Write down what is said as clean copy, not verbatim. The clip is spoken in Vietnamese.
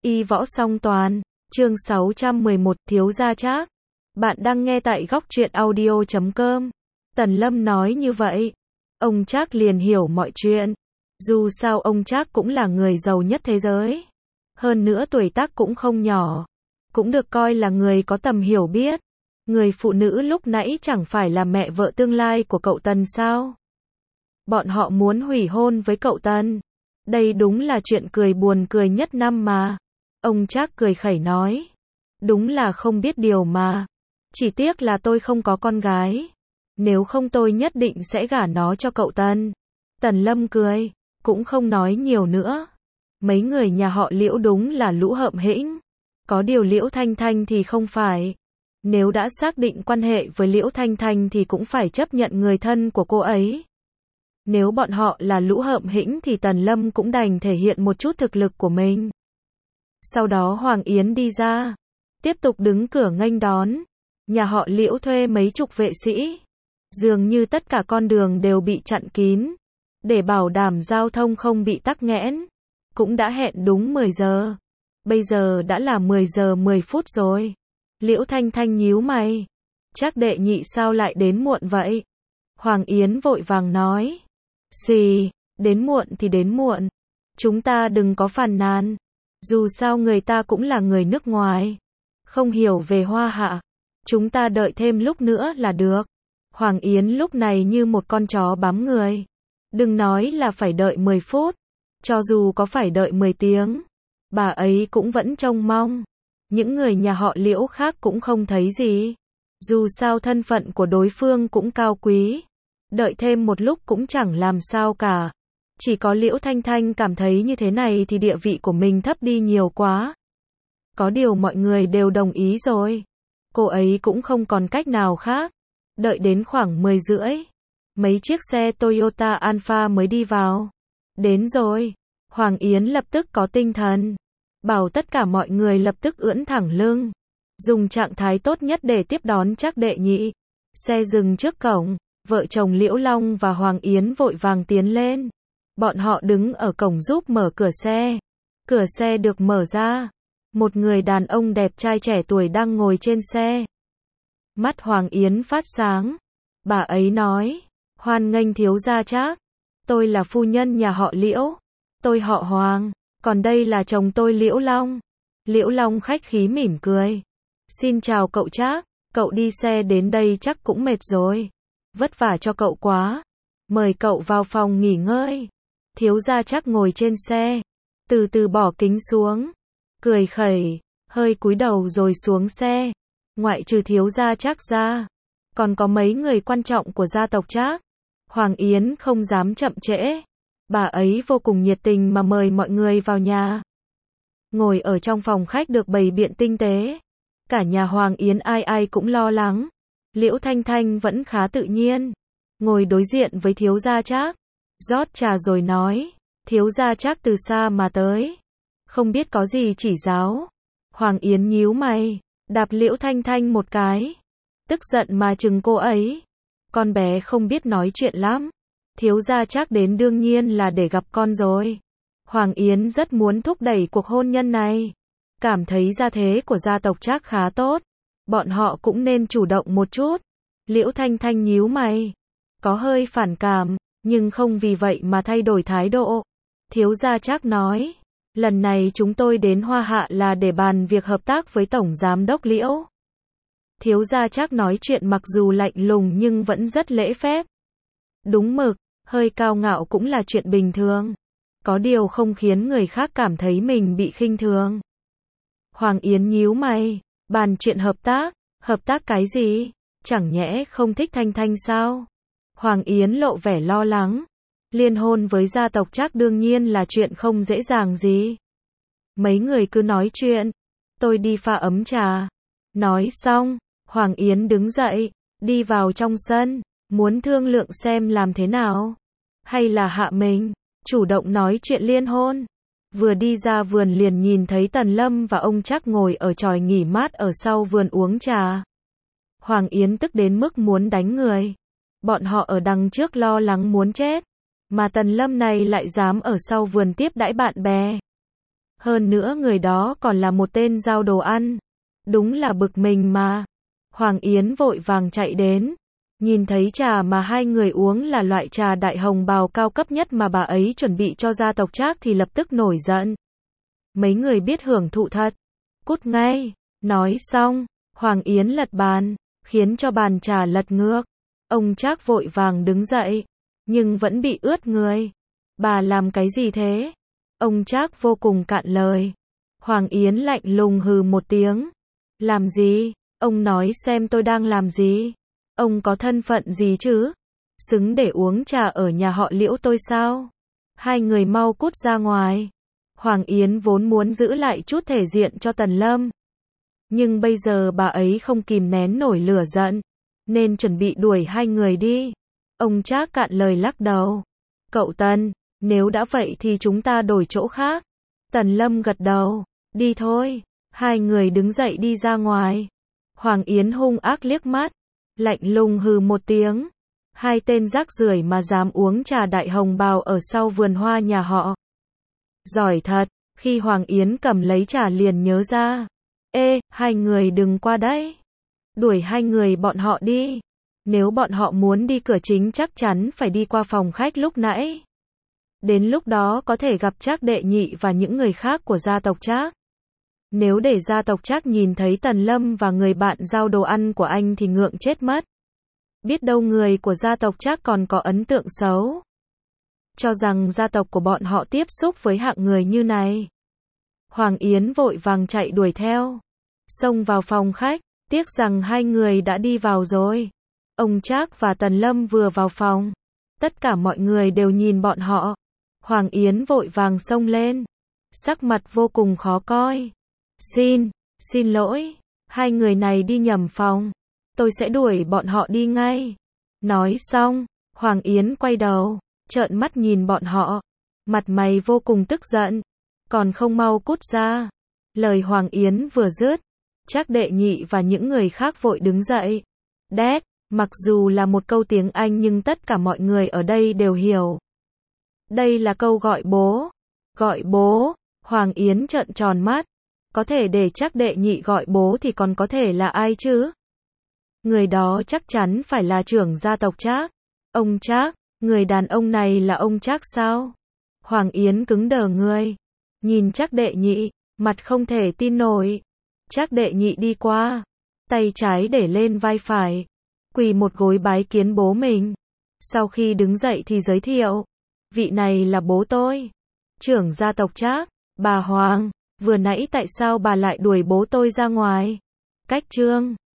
Y võ song toàn, chương 611, thiếu gia Trác. Bạn đang nghe tại góc truyện audio.com. Tần Lâm nói như vậy, ông Trác liền hiểu mọi chuyện. Dù sao ông Trác cũng là người giàu nhất thế giới. Hơn nữa tuổi tác cũng không nhỏ. Cũng được coi là người có tầm hiểu biết. Người phụ nữ lúc nãy chẳng phải là mẹ vợ tương lai của cậu Tần sao? Bọn họ muốn hủy hôn với cậu Tần. Đây đúng là chuyện cười buồn cười nhất năm mà. Ông Trác cười khẩy nói. Đúng là không biết điều mà. Chỉ tiếc là tôi không có con gái. Nếu không tôi nhất định sẽ gả nó cho cậu Tần. Tần Lâm cười, cũng không nói nhiều nữa. Mấy người nhà họ Liễu đúng là lũ hợm hĩnh. Có điều Liễu Thanh Thanh thì không phải. Nếu đã xác định quan hệ với Liễu Thanh Thanh thì cũng phải chấp nhận người thân của cô ấy. Nếu bọn họ là lũ hợm hĩnh thì Tần Lâm cũng đành thể hiện một chút thực lực của mình. Sau đó Hoàng Yến đi ra, tiếp tục đứng cửa nghênh đón. Nhà họ Liễu thuê mấy chục vệ sĩ. Dường như tất cả con đường đều bị chặn kín, để bảo đảm giao thông không bị tắc nghẽn. Cũng đã hẹn đúng 10 giờ. Bây giờ đã là 10 giờ 10 phút rồi. Liễu Thanh Thanh nhíu mày. Trác đệ nhị sao lại đến muộn vậy? Hoàng Yến vội vàng nói. Gì, đến muộn thì đến muộn. Chúng ta đừng có phàn nàn. Dù sao người ta cũng là người nước ngoài. Không hiểu về Hoa Hạ. Chúng ta đợi thêm lúc nữa là được. Hoàng Yến lúc này như một con chó bám người. Đừng nói là phải đợi 10 phút. Cho dù có phải đợi 10 tiếng. Bà ấy cũng vẫn trông mong. Những người nhà họ Liễu khác cũng không thấy gì. Dù sao thân phận của đối phương cũng cao quý. Đợi thêm một lúc cũng chẳng làm sao cả. Chỉ có Liễu Thanh Thanh cảm thấy như thế này thì địa vị của mình thấp đi nhiều quá. Có điều mọi người đều đồng ý rồi. Cô ấy cũng không còn cách nào khác. Đợi đến khoảng 10 rưỡi. Mấy chiếc xe Toyota Alpha mới đi vào. Đến rồi. Hoàng Yến lập tức có tinh thần. Bảo tất cả mọi người lập tức ưỡn thẳng lưng. Dùng trạng thái tốt nhất để tiếp đón Trác đệ nhị. Xe dừng trước cổng. Vợ chồng Liễu Long và Hoàng Yến vội vàng tiến lên. Bọn họ đứng ở cổng giúp mở cửa xe. Cửa xe được mở ra. Một người đàn ông đẹp trai trẻ tuổi đang ngồi trên xe. Mắt Hoàng Yến phát sáng. Bà ấy nói, hoan nghênh thiếu gia Trác. Tôi là phu nhân nhà họ Liễu. Tôi họ Hoàng. Còn đây là chồng tôi Liễu Long. Liễu Long khách khí mỉm cười. Xin chào cậu Trác. Cậu đi xe đến đây chắc cũng mệt rồi. Vất vả cho cậu quá. Mời cậu vào phòng nghỉ ngơi. Thiếu gia Trác ngồi trên xe. Từ từ bỏ kính xuống. Cười khẩy. Hơi cúi đầu rồi xuống xe. Ngoại trừ thiếu gia Trác ra. Còn có mấy người quan trọng của gia tộc Trác. Hoàng Yến không dám chậm trễ. Bà ấy vô cùng nhiệt tình mà mời mọi người vào nhà. Ngồi ở trong phòng khách được bày biện tinh tế. Cả nhà Hoàng Yến ai ai cũng lo lắng. Liễu Thanh Thanh vẫn khá tự nhiên. Ngồi đối diện với thiếu gia Trác. Rót trà rồi nói. Thiếu gia Trác từ xa mà tới. Không biết có gì chỉ giáo. Hoàng Yến nhíu mày. Đạp Liễu Thanh Thanh một cái. Tức giận mà chừng cô ấy. Con bé không biết nói chuyện lắm. Thiếu gia Trác đến đương nhiên là để gặp con rồi. Hoàng Yến rất muốn thúc đẩy cuộc hôn nhân này. Cảm thấy gia thế của gia tộc Trác khá tốt. Bọn họ cũng nên chủ động một chút. Liễu Thanh Thanh nhíu mày. Có hơi phản cảm, nhưng không vì vậy mà thay đổi thái độ. Thiếu gia Trác nói. Lần này chúng tôi đến Hoa Hạ là để bàn việc hợp tác với Tổng Giám đốc Liễu. Thiếu gia Trác nói chuyện mặc dù lạnh lùng nhưng vẫn rất lễ phép. Đúng mực, hơi cao ngạo cũng là chuyện bình thường. Có điều không khiến người khác cảm thấy mình bị khinh thường. Hoàng Yến nhíu mày. Bàn chuyện hợp tác cái gì? Chẳng nhẽ không thích Thanh Thanh sao? Hoàng Yến lộ vẻ lo lắng. Liên hôn với gia tộc Trác đương nhiên là chuyện không dễ dàng gì. Mấy người cứ nói chuyện. Tôi đi pha ấm trà. Nói xong, Hoàng Yến đứng dậy, đi vào trong sân, muốn thương lượng xem làm thế nào. Hay là hạ mình, chủ động nói chuyện liên hôn. Vừa đi ra vườn liền nhìn thấy Tần Lâm và ông Trác ngồi ở chòi nghỉ mát ở sau vườn uống trà. Hoàng Yến tức đến mức muốn đánh người. Bọn họ ở đằng trước lo lắng muốn chết. Mà Tần Lâm này lại dám ở sau vườn tiếp đãi bạn bè. Hơn nữa người đó còn là một tên giao đồ ăn. Đúng là bực mình mà. Hoàng Yến vội vàng chạy đến. Nhìn thấy trà mà hai người uống là loại trà đại hồng bào cao cấp nhất mà bà ấy chuẩn bị cho gia tộc Trác thì lập tức nổi giận. Mấy người biết hưởng thụ thật. Cút ngay. Nói xong, Hoàng Yến lật bàn, khiến cho bàn trà lật ngược. Ông Trác vội vàng đứng dậy, nhưng vẫn bị ướt người. Bà làm cái gì thế? Ông Trác vô cùng cạn lời. Hoàng Yến lạnh lùng hừ một tiếng. Làm gì? Ông nói xem tôi đang làm gì? Ông có thân phận gì chứ? Xứng để uống trà ở nhà họ Liễu tôi sao? Hai người mau cút ra ngoài. Hoàng Yến vốn muốn giữ lại chút thể diện cho Tần Lâm. Nhưng bây giờ bà ấy không kìm nén nổi lửa giận, nên chuẩn bị đuổi hai người đi. Ông Trác cạn lời lắc đầu. Cậu Tần, nếu đã vậy thì chúng ta đổi chỗ khác. Tần Lâm gật đầu. Đi thôi. Hai người đứng dậy đi ra ngoài. Hoàng Yến hung ác liếc mắt, lạnh lùng hừ một tiếng. Hai tên rác rưởi mà dám uống trà đại hồng bào ở sau vườn hoa nhà họ. Giỏi thật. Khi Hoàng Yến cầm lấy trà liền nhớ ra. Ê, hai người đừng qua đấy. Đuổi hai người bọn họ đi. Nếu bọn họ muốn đi cửa chính chắc chắn phải đi qua phòng khách lúc nãy. Đến lúc đó có thể gặp Trác đệ nhị và những người khác của gia tộc Trác. Nếu để gia tộc Trác nhìn thấy Tần Lâm và người bạn giao đồ ăn của anh thì ngượng chết mất. Biết đâu người của gia tộc Trác còn có ấn tượng xấu. Cho rằng gia tộc của bọn họ tiếp xúc với hạng người như này. Hoàng Yến vội vàng chạy đuổi theo. Xông vào phòng khách, tiếc rằng hai người đã đi vào rồi. Ông Trác và Tần Lâm vừa vào phòng. Tất cả mọi người đều nhìn bọn họ. Hoàng Yến vội vàng xông lên. Sắc mặt vô cùng khó coi. Xin lỗi, hai người này đi nhầm phòng. Tôi sẽ đuổi bọn họ đi ngay. Nói xong, Hoàng Yến quay đầu, trợn mắt nhìn bọn họ. Mặt mày vô cùng tức giận. Còn không mau cút ra. Lời Hoàng Yến vừa dứt, Trác đệ nhị và những người khác vội đứng dậy. Dad, mặc dù là một câu tiếng Anh nhưng tất cả mọi người ở đây đều hiểu. Đây là câu gọi bố. Gọi bố. Hoàng Yến trợn tròn mắt. Có thể để Trác đệ nhị gọi bố thì còn có thể là ai chứ? Người đó chắc chắn phải là trưởng gia tộc Trác. Ông Trác, người đàn ông này là ông Trác sao? Hoàng Yến cứng đờ người. Nhìn Trác đệ nhị, mặt không thể tin nổi. Trác đệ nhị đi qua, tay trái để lên vai phải, quỳ một gối bái kiến bố mình. Sau khi đứng dậy thì giới thiệu, vị này là bố tôi, trưởng gia tộc Trác. Bà Hoàng, vừa nãy tại sao bà lại đuổi bố tôi ra ngoài? Cách chương